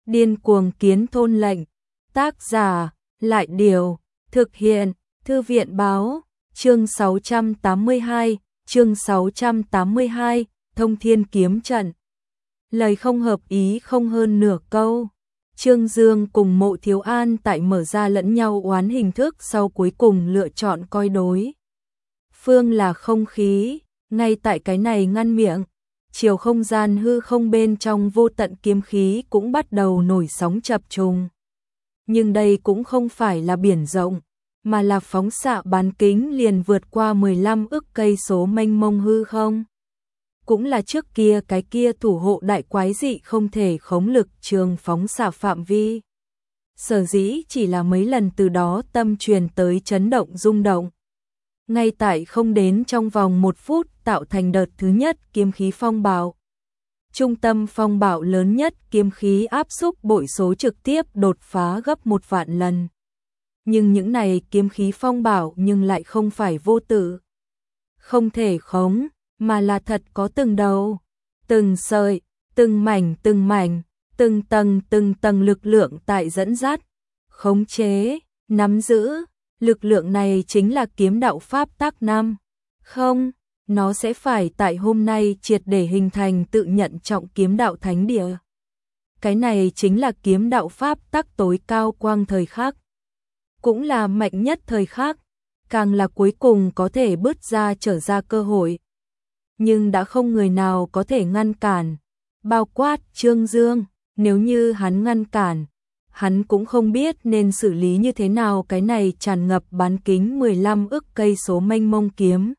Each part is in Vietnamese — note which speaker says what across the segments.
Speaker 1: Điên cuồng kiến thôn lệnh. Tác giả, Lại Điều. Thực hiện, Thư viện Báo. Chương 682, chương 682, Thông Thiên Kiếm Trận. Lời không hợp ý không hơn nửa câu. Trương Dương cùng Mộ Thiếu An tại mở ra lẫn nhau oán hình thức sau cuối cùng lựa chọn coi đối phương là không khí, ngay tại cái này ngăn miệng, chiều không gian hư không bên trong vô tận kiếm khí cũng bắt đầu nổi sóng chập trùng. Nhưng đây cũng không phải là biển rộng, mà là phóng xạ bán kính liền vượt qua 15 ức cây số mênh mông hư không. Cũng là trước kia cái kia thủ hộ đại quái dị không thể khống lực trường phóng xạ phạm vi. Sở dĩ chỉ là mấy lần từ đó tâm truyền tới chấn động rung động. Ngay tại không đến trong vòng 1 phút tạo thành đợt thứ nhất kiếm khí phong bạo. Trung tâm phong bạo lớn nhất kiếm khí áp xúc bội số trực tiếp đột phá gấp 1 vạn lần. Nhưng những này kiếm khí phong bạo nhưng lại không phải vô tử. Không thể khống, mà là thật có từng đầu, từng sợi, từng mảnh, từng tầng lực lượng tại dẫn dắt, khống chế, nắm giữ. Lực lượng này chính là kiếm đạo pháp tắc 5. Không, nó sẽ phải tại hôm nay triệt để hình thành tự nhận trọng kiếm đạo thánh địa. Cái này chính là kiếm đạo pháp tắc tối cao quang thời khắc. Cũng là mạnh nhất thời khắc, càng là cuối cùng có thể bứt ra trở ra cơ hội. Nhưng đã không người nào có thể ngăn cản, bao quát Trương Dương, nếu như hắn ngăn cản, hắn cũng không biết nên xử lý như thế nào cái này tràn ngập bán kính 15 ức cây số mênh mông kiếm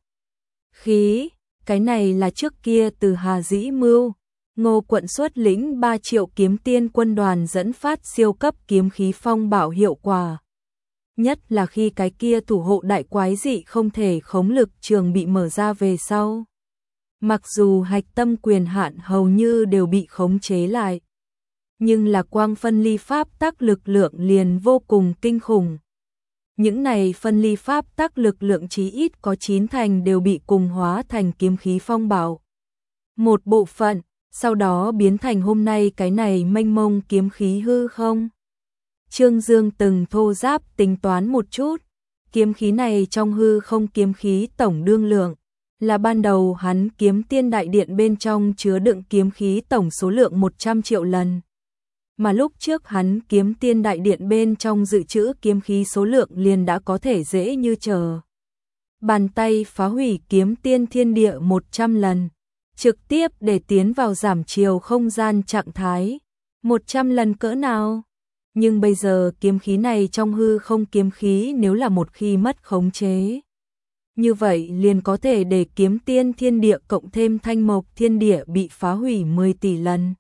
Speaker 1: khí. Cái này là trước kia từ Hà Dĩ Mưu, Ngô quận xuất lĩnh 3 triệu kiếm tiên quân đoàn dẫn phát siêu cấp kiếm khí phong bạo hiệu quả. Nhất là khi cái kia thủ hộ đại quái dị không thể khống lực trường bị mở ra về sau. Mặc dù hạch tâm quyền hạn hầu như đều bị khống chế lại, nhưng là quang phân ly pháp tắc lực lượng liền vô cùng kinh khủng. Những này phân ly pháp tắc lực lượng chí ít có 9 thành đều bị cùng hóa thành kiếm khí phong bạo. Một bộ phận, sau đó biến thành hôm nay cái này mênh mông kiếm khí hư không. Trương Dương từng thô giáp tính toán một chút, kiếm khí này trong hư không kiếm khí tổng đương lượng, là ban đầu hắn kiếm tiên đại điện bên trong chứa đựng kiếm khí tổng số lượng 100 triệu lần. Mà lúc trước hắn kiếm tiên đại điện bên trong dự trữ kiếm khí số lượng liền đã có thể dễ như trở bàn tay phá hủy kiếm tiên thiên địa 100 lần, trực tiếp để tiến vào giảm chiều không gian trạng thái. 100 lần cỡ nào? Nhưng bây giờ kiếm khí này trong hư không kiếm khí nếu là một khi mất khống chế, như vậy liền có thể để kiếm tiên thiên địa cộng thêm thanh mộc thiên địa bị phá hủy 10 tỷ lần.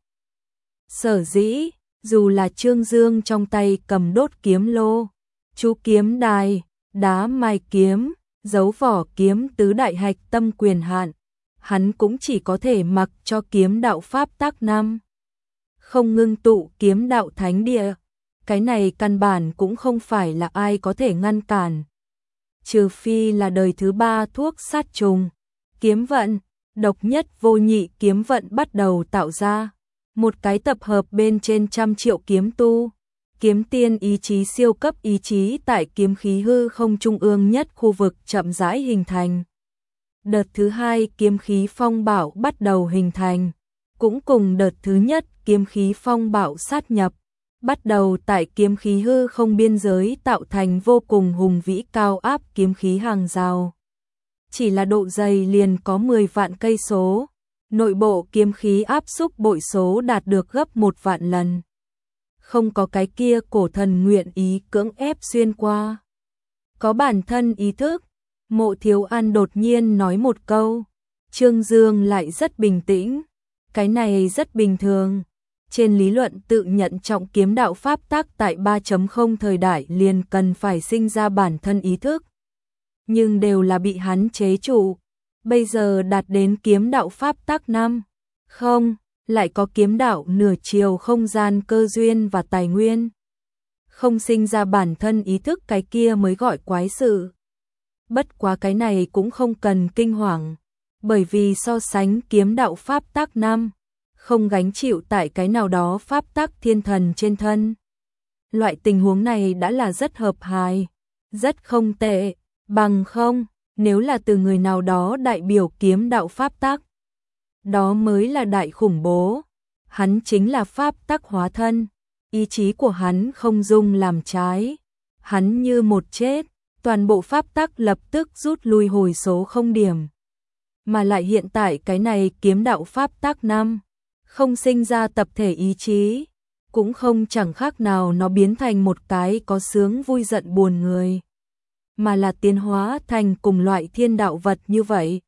Speaker 1: Sở dĩ, dù là Trương Dương trong tay cầm đốt kiếm lô, chú kiếm đài, đá mai kiếm, dấu vỏ kiếm tứ đại hạch tâm quyền hạn, hắn cũng chỉ có thể mặc cho kiếm đạo pháp tắc 5. Không ngưng tụ kiếm đạo thánh địa. Cái này căn bản cũng không phải là ai có thể ngăn cản. Trừ phi là đời thứ 3 thuốc sát trùng, kiếm vận, độc nhất vô nhị kiếm vận bắt đầu tạo ra. Một cái tập hợp bên trên 100 triệu kiếm tu, kiếm tiên ý chí siêu cấp ý chí tại kiếm khí hư không trung ương nhất khu vực chậm rãi hình thành. Đợt thứ 2 kiếm khí phong bạo bắt đầu hình thành, cũng cùng đợt thứ nhất kiếm khí phong bạo sát nhập. Bắt đầu tại kiếm khí hư không biên giới tạo thành vô cùng hùng vĩ cao áp kiếm khí hàng rào. Chỉ là độ dày liền có 10 vạn cây số, nội bộ kiếm khí áp xúc bội số đạt được gấp 1 vạn lần. Không có cái kia cổ thần nguyện ý cưỡng ép xuyên qua. Có bản thân ý thức, Mộ Thiếu An đột nhiên nói một câu, Trương Dương lại rất bình tĩnh, cái này rất bình thường. Trên lý luận tự nhận trọng kiếm đạo pháp tắc tại 3.0 thời đại liền cần phải sinh ra bản thân ý thức. Nhưng đều là bị hắn chế trụ. Bây giờ đạt đến kiếm đạo pháp tắc 5. Không, lại có kiếm đạo nửa chiều không gian cơ duyên và tài nguyên. Không sinh ra bản thân ý thức cái kia mới gọi quái sự. Bất quá cái này cũng không cần kinh hoàng. Bởi vì so sánh kiếm đạo pháp tắc 5. không gánh chịu tại cái nào đó pháp tắc thiên thần trên thân. Loại tình huống này đã là rất hợp hài, rất không tệ, bằng không, nếu là từ người nào đó đại biểu kiếm đạo pháp tắc, đó mới là đại khủng bố. Hắn chính là pháp tắc hóa thân, ý chí của hắn không dung làm trái. Hắn như một chết, toàn bộ pháp tắc lập tức rút lui hồi số 0 điểm. Mà lại hiện tại cái này kiếm đạo pháp tắc 5, không sinh ra tập thể ý chí, cũng không chẳng khác nào nó biến thành một cái có sướng vui giận buồn người, mà là tiến hóa thành cùng loại thiên đạo vật như vậy.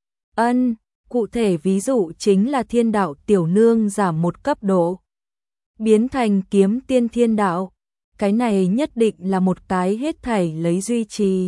Speaker 1: Cụ thể ví dụ chính là thiên đạo tiểu nương giảm một cấp độ, biến thành kiếm tiên thiên đạo. Cái này nhất định là một cái hết thảy lấy duy trì,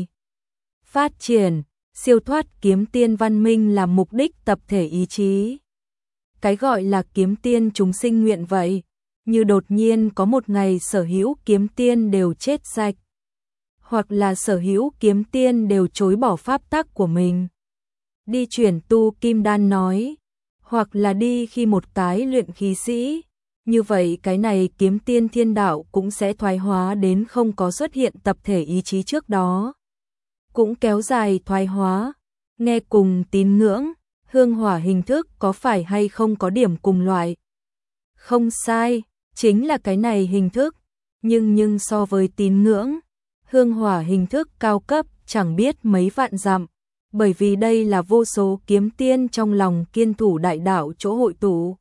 Speaker 1: phát triển, siêu thoát kiếm tiên văn minh là mục đích tập thể ý chí. Cái gọi là kiếm tiên chúng sinh nguyện vậy, như đột nhiên có một ngày sở hữu kiếm tiên đều chết sạch, hoặc là sở hữu kiếm tiên đều chối bỏ pháp tắc của mình, đi chuyển tu kim đan nói, hoặc là đi khi một cái luyện khí sĩ. Như vậy cái này kiếm tiên thiên đạo cũng sẽ thoái hóa đến không có xuất hiện tập thể ý chí trước đó. Cũng kéo dài thoái hóa, nghe cùng tín ngưỡng, hương hỏa hình thức có phải hay không có điểm cùng loại. Không sai, chính là cái này hình thức, nhưng so với tín ngưỡng, hương hỏa hình thức cao cấp chẳng biết mấy vạn dặm, bởi vì đây là vô số kiếm tiên trong lòng kiên thủ đại đạo chỗ hội tụ,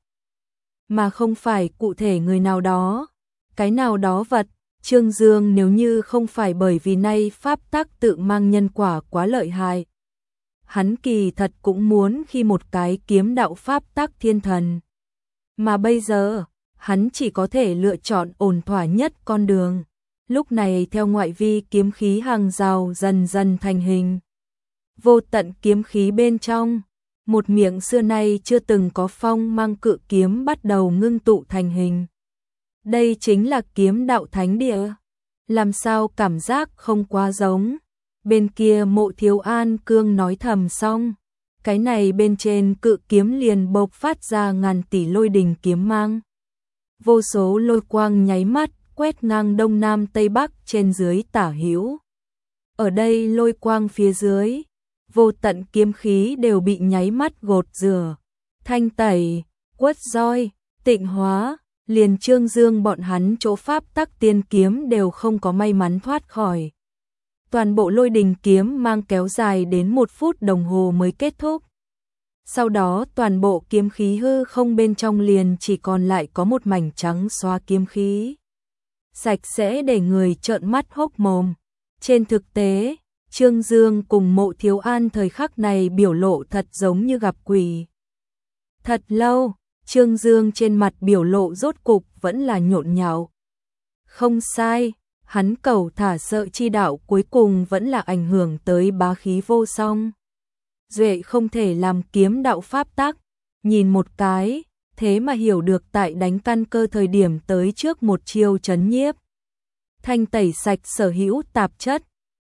Speaker 1: mà không phải cụ thể người nào đó, cái nào đó vật. Trương Dương nếu như không phải bởi vì nay pháp tắc tự mang nhân quả quá lợi hại, hắn kỳ thật cũng muốn khi một cái kiếm đạo pháp tắc thiên thần. Mà bây giờ, hắn chỉ có thể lựa chọn ổn thỏa nhất con đường. Lúc này theo ngoại vi kiếm khí hàng rào dần dần thành hình. Vô tận kiếm khí bên trong, một miệng xưa nay chưa từng có phong mang cự kiếm bắt đầu ngưng tụ thành hình. Đây chính là kiếm đạo thánh địa. Làm sao cảm giác không quá giống. Bên kia Mộ Thiếu An Cương nói thầm xong, cái này bên trên cự kiếm liền bộc phát ra ngàn tỷ lôi đình kiếm mang. Vô số lôi quang nháy mắt quét ngang đông nam tây bắc trên dưới tả hữu. Ở đây lôi quang phía dưới, vô tận kiếm khí đều bị nháy mắt gột rửa, thanh tẩy, quất roi, tịnh hóa. Liền Trương Dương bọn hắn chỗ pháp tắc tiên kiếm đều không có may mắn thoát khỏi. Toàn bộ lôi đình kiếm mang kéo dài đến 1 phút đồng hồ mới kết thúc. Sau đó toàn bộ kiếm khí hư không bên trong liền chỉ còn lại có một mảnh trắng xóa kiếm khí. Sạch sẽ để người trợn mắt hốc mồm. Trên thực tế, Trương Dương cùng Mộ Thiếu An thời khắc này biểu lộ thật giống như gặp quỷ. Thật lâu, Trương Dương trên mặt biểu lộ rốt cục vẫn là nhộn nhạo. Không sai, hắn cầu thả sợ chi đạo cuối cùng vẫn là ảnh hưởng tới bá khí vô song. Duệ không thể làm kiếm đạo pháp tắc, nhìn một cái, thế mà hiểu được tại đánh căn cơ thời điểm tới trước một chiêu trấn nhiếp. Thanh tẩy sạch sở hữu tạp chất,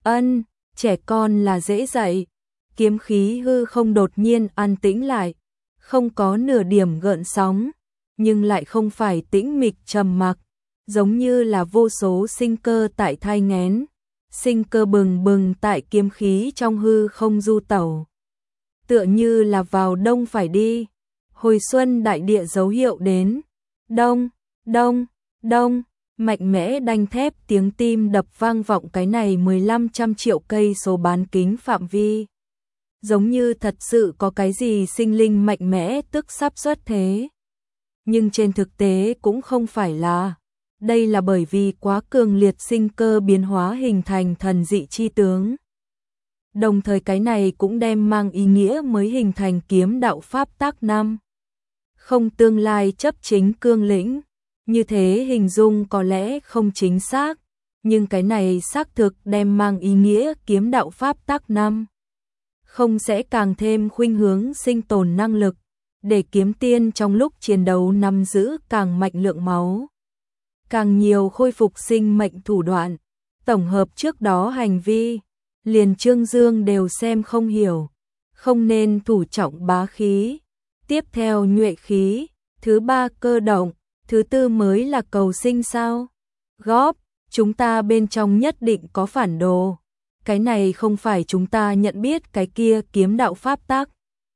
Speaker 1: trẻ con là dễ dạy, kiếm khí hư không đột nhiên an tĩnh lại. Không có nửa điểm gợn sóng, nhưng lại không phải tĩnh mịch trầm mặc, giống như là vô số sinh cơ tại thai nghén, sinh cơ bừng bừng tại kiếm khí trong hư không du tẩu. Tựa như là vào đông phải đi, hồi xuân đại địa dấu hiệu đến, đông, đông, đông, mạnh mẽ đanh thép tiếng tim đập vang vọng cái này 1500 triệu cây số bán kính phạm vi. Giống như thật sự có cái gì sinh linh mạnh mẽ tức sắp xuất thế. Nhưng trên thực tế cũng không phải là. Đây là bởi vì quá cường liệt sinh cơ biến hóa hình thành thần dị chi tướng. Đồng thời cái này cũng đem mang ý nghĩa mới hình thành kiếm đạo pháp tắc 5. Không tương lai chấp chính cương lĩnh. Như thế hình dung có lẽ không chính xác. Nhưng cái này xác thực đem mang ý nghĩa kiếm đạo pháp tắc 5. Không sẽ càng thêm khuynh hướng sinh tồn năng lực, để kiếm tiên trong lúc chiến đấu nắm giữ càng mạnh lượng máu, càng nhiều khôi phục sinh mệnh thủ đoạn, tổng hợp trước đó hành vi, liền Trương Dương đều xem không hiểu, không nên thủ trọng bá khí, tiếp theo nhuệ khí, thứ ba cơ động, thứ tư mới là cầu sinh sao? Góp, chúng ta bên trong nhất định có phản đồ. Cái này không phải chúng ta nhận biết cái kia kiếm đạo pháp tắc.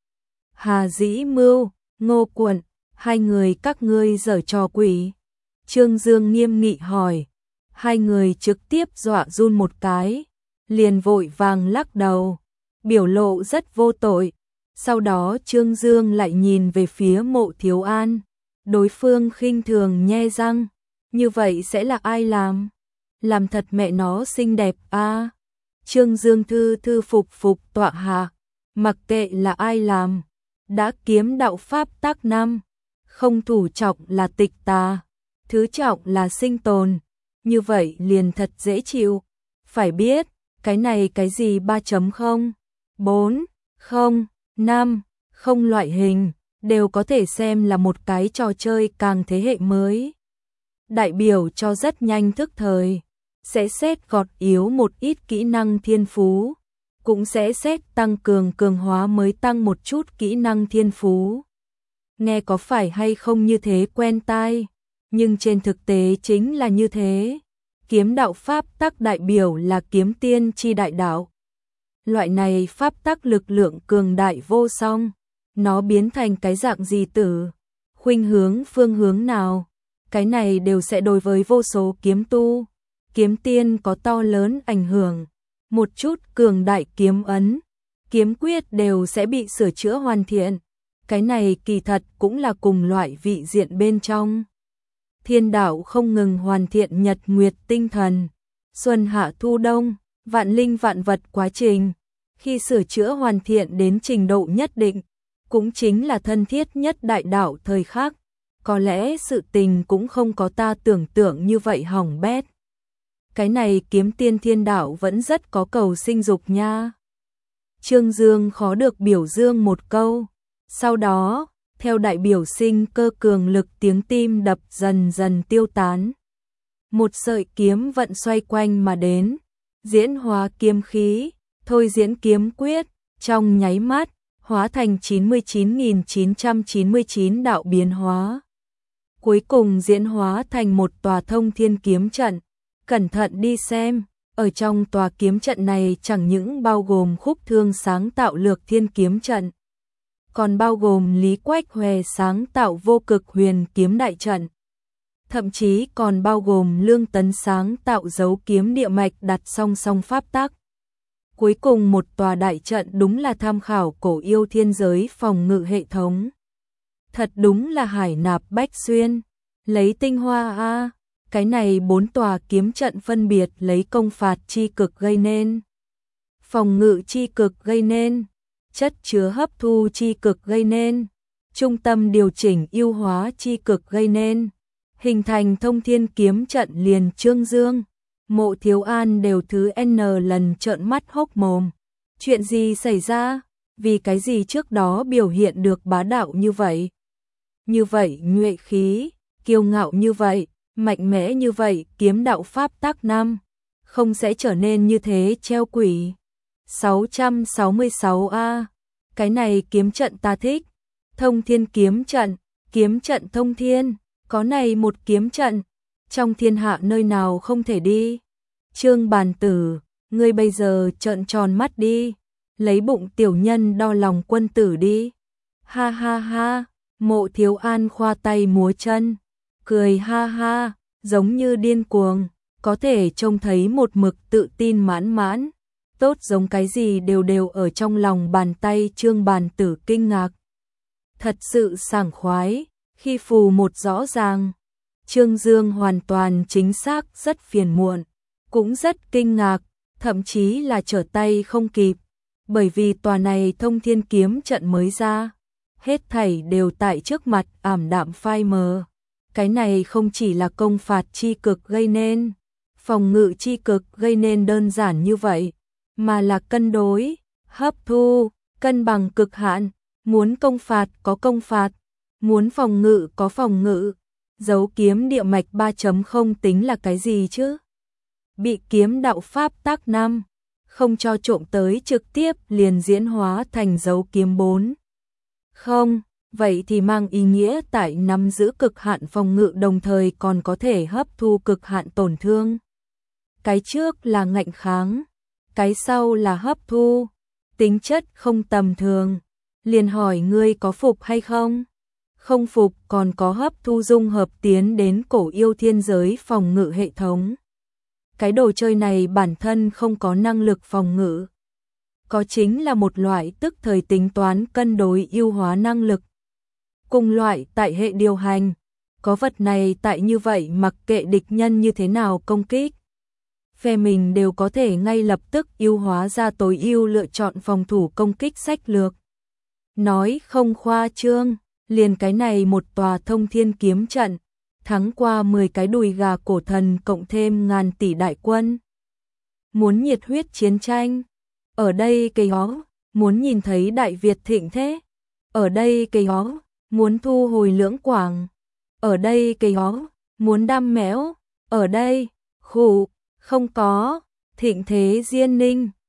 Speaker 1: Hà Dĩ Mưu, Ngô Quận, hai người các ngươi giở trò quỷ. Trương Dương nghiêm nghị hỏi, hai người trực tiếp dọa run một cái, liền vội vàng lắc đầu, biểu lộ rất vô tội. Sau đó Trương Dương lại nhìn về phía Mộ Thiếu An, đối phương khinh thường nhe răng, như vậy sẽ là ai làm? Làm thật mẹ nó xinh đẹp a. Trương Dương thư thư phục phục tọa hạ, mặc kệ là ai làm, đã kiếm đạo pháp tắc 5, không thủ trọng là tịch tà, thứ trọng là sinh tồn, như vậy liền thật dễ chịu. Phải biết, cái này cái gì 3.0, 4, 0, 5, không loại hình, đều có thể xem là một cái trò chơi càng thế hệ mới. Đại biểu cho rất nhanh thức thời, sẽ xét gọt yếu một ít kỹ năng thiên phú, cũng sẽ xét tăng cường cường hóa mới tăng một chút kỹ năng thiên phú. Nghe có phải hay không như thế quen tai, nhưng trên thực tế chính là như thế. Kiếm đạo pháp tắc đại biểu là kiếm tiên chi đại đạo. Loại này pháp tắc lực lượng cường đại vô song, nó biến thành cái dạng gì tử, khuynh hướng phương hướng nào, cái này đều sẽ đối với vô số kiếm tu, kiếm tiên có to lớn ảnh hưởng. Một chút cường đại kiếm ấn, kiếm quyết đều sẽ bị sửa chữa hoàn thiện. Cái này kỳ thật cũng là cùng loại vị diện bên trong. Thiên đạo không ngừng hoàn thiện nhật nguyệt tinh thần, xuân hạ thu đông, vạn linh vạn vật quá trình. Khi sửa chữa hoàn thiện đến trình độ nhất định, cũng chính là thân thiết nhất đại đạo thời khắc. Có lẽ sự tình cũng không có ta tưởng tượng như vậy hỏng bét. Cái này kiếm tiên thiên đạo vẫn rất có cầu sinh dục nha. Trương Dương khó được biểu dương một câu. Sau đó, theo đại biểu sinh cơ cường lực tiếng tim đập dần dần tiêu tán. Một sợi kiếm vận xoay quanh mà đến, diễn hóa kiếm khí, thôi diễn kiếm quyết, trong nháy mắt, hóa thành 99.999 đạo biến hóa. Cuối cùng diễn hóa thành một tòa thông thiên kiếm trận. Cẩn thận đi xem, ở trong tòa kiếm trận này chẳng những bao gồm Khúc Thương sáng tạo Lược Thiên kiếm trận, còn bao gồm Lý Quách Hòe sáng tạo Vô Cực Huyền kiếm đại trận, thậm chí còn bao gồm Lương Tấn sáng tạo Dấu kiếm địa mạch đặt song song pháp tắc. Cuối cùng một tòa đại trận đúng là tham khảo cổ yêu thiên giới phòng ngự hệ thống. Thật đúng là hải nạp bách xuyên, lấy tinh hoa a. Cái này 4 tòa kiếm trận phân biệt lấy công phạt chi cực gây nên, phòng ngự chi cực gây nên, chất chứa hấp thu chi cực gây nên, trung tâm điều chỉnh ưu hóa chi cực gây nên, hình thành thông thiên kiếm trận. Liền Trương Dương, Mộ Thiếu An đều thứ N lần trợn mắt hốc mồm. Chuyện gì xảy ra? Vì cái gì trước đó biểu hiện được bá đạo như vậy? Như vậy nhuệ khí, kiêu ngạo như vậy, mạnh mẽ như vậy, kiếm đạo pháp tắc 5, không sẽ trở nên như thế treo quỷ. 666A, cái này kiếm trận ta thích. Thông thiên kiếm trận thông thiên, có này một kiếm trận, trong thiên hạ nơi nào không thể đi. Trương Bàn Tử, ngươi bây giờ trợn tròn mắt đi, lấy bụng tiểu nhân đo lòng quân tử đi. Ha ha ha, Mộ Thiếu An khoa tay múa chân, cười ha ha, giống như điên cuồng, có thể trông thấy một mực tự tin mãn mãn, tốt giống cái gì đều đều ở trong lòng bàn tay. Trương Bàn Tử kinh ngạc, thật sự sảng khoái, khi phù một rõ ràng. Trương Dương hoàn toàn chính xác rất phiền muộn, cũng rất kinh ngạc, thậm chí là trở tay không kịp, bởi vì tòa này thông thiên kiếm trận mới ra, hết thảy đều tại trước mặt ảm đạm phai mờ. Cái này không chỉ là công phạt chi cực gây nên, phòng ngự chi cực gây nên đơn giản như vậy, mà là cân đối, hấp thu, cân bằng cực hạn, muốn công phạt có công phạt, muốn phòng ngự có phòng ngự. Dấu kiếm địa mạch 3.0 tính là cái gì chứ? Bị kiếm đạo pháp tắc 5, không cho trộm tới trực tiếp liền diễn hóa thành dấu kiếm 4. Không, vậy thì mang ý nghĩa tại nắm giữ cực hạn phòng ngự đồng thời còn có thể hấp thu cực hạn tổn thương. Cái trước là ngạnh kháng, cái sau là hấp thu, tính chất không tầm thường. Liền hỏi ngươi có phục hay không? Không phục còn có hấp thu dung hợp tiến đến cổ yêu thiên giới phòng ngự hệ thống. Cái đồ chơi này bản thân không có năng lực phòng ngự. Có chính là một loại tức thời tính toán cân đối ưu hóa năng lực. Cùng loại tại hệ điều hành, có vật này tại như vậy mặc kệ địch nhân như thế nào công kích. Phe mình đều có thể ngay lập tức ưu hóa ra tối ưu lựa chọn phòng thủ công kích sách lược. Nói không khoa trương, liền cái này một tòa thông thiên kiếm trận, thắng qua 10 cái đùi gà cổ thần cộng thêm ngàn tỷ đại quân. Muốn nhiệt huyết chiến tranh, ở đây cây hó, muốn nhìn thấy Đại Việt thịnh thế, ở đây cây hó, muốn thu hồi Lưỡng Quảng, ở đây cây hó, muốn đam mẽo, ở đây, khủ, không có, thịnh thế Diên Ninh.